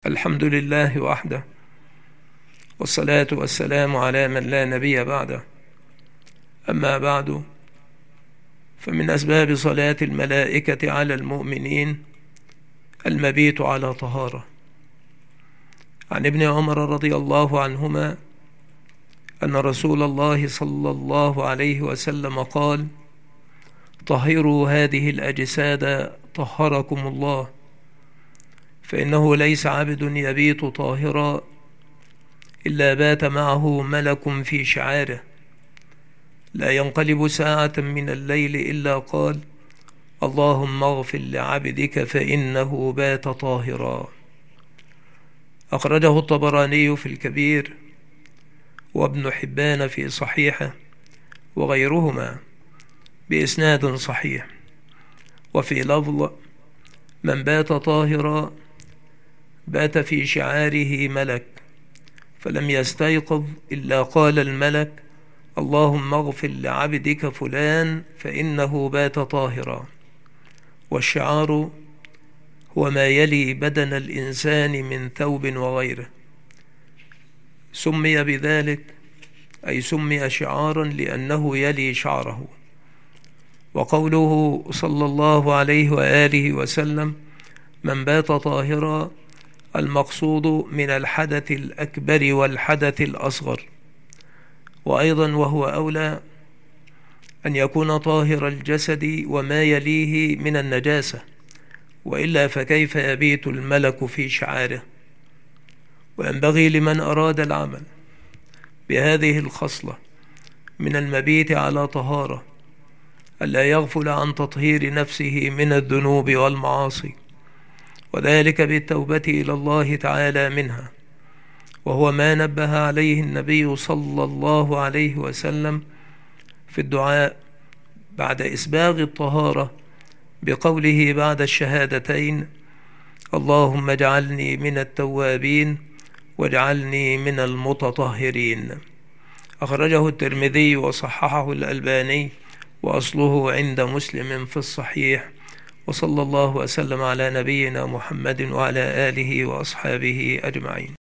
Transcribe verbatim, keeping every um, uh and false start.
الحمد لله وحده، والصلاة والسلام على من لا نبي بعده. أما بعد، فمن أسباب صلاة الملائكة على المؤمنين المبيت على طهارة. عن ابن عمر رضي الله عنهما أن رسول الله صلى الله عليه وسلم قال: طهروا هذه الأجساد طهركم الله، فإنه ليس عبد يبيت طاهرا إلا بات معه ملك في شعاره، لا ينقلب ساعة من الليل إلا قال: اللهم اغفر لعبدك فإنه بات طاهرا. أخرجه الطبراني في الكبير، وابن حبان في صحيحه، وغيرهما بإسناد صحيح. وفي لفظ: من بات طاهرا بات في شعاره ملك، فلم يستيقظ إلا قال الملك: اللهم اغفر لعبدك فلان فإنه بات طاهرا. والشعار هو ما يلي بدن الإنسان من ثوب وغيره، سمي بذلك أي سمي شعارا لأنه يلي شعره. وقوله صلى الله عليه وآله وسلم: من بات طاهرا، المقصود من الحدث الأكبر والحدث الأصغر، وأيضا وهو أولى أن يكون طاهر الجسد وما يليه من النجاسة، وإلا فكيف يبيت الملك في شعاره؟ وينبغي لمن أراد العمل بهذه الخصلة من المبيت على طهارة ألا يغفل عن تطهير نفسه من الذنوب والمعاصي، وذلك بالتوبة إلى الله تعالى منها، وهو ما نبه عليه النبي صلى الله عليه وسلم في الدعاء بعد إسباغ الطهارة بقوله بعد الشهادتين: اللهم اجعلني من التوابين واجعلني من المتطهرين. أخرجه الترمذي وصححه الألباني، وأصله عند مسلم في الصحيح. وصلى الله وسلم على نبينا محمد وعلى آله وأصحابه أجمعين.